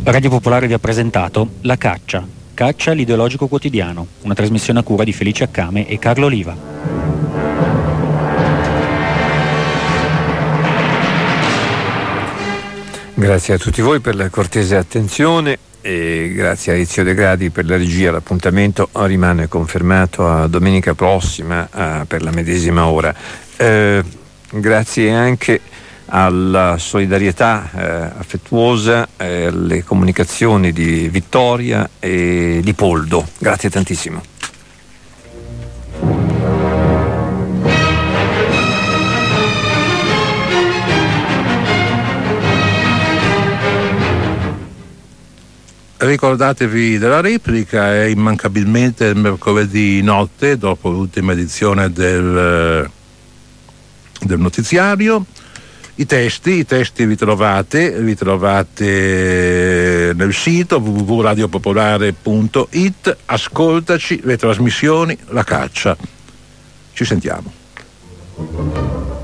Radio Popolare vi ha presentato La Caccia, l'ideologico quotidiano, una trasmissione a cura di Felice Accame e Carlo Oliva. Grazie a tutti voi per la cortese attenzione e grazie a Ezio De Gradi per la regia. L'appuntamento rimane confermato a domenica prossima per la medesima ora. Grazie anche alla solidarietà affettuosa, alle comunicazioni di Vittoria e di Poldo. Grazie tantissimo. Ricordatevi della replica, è immancabilmente il mercoledì notte dopo l'ultima edizione del notiziario. I testi li trovate nel sito www.radiopopolare.it. Ascoltaci, le trasmissioni, La Caccia. Ci sentiamo.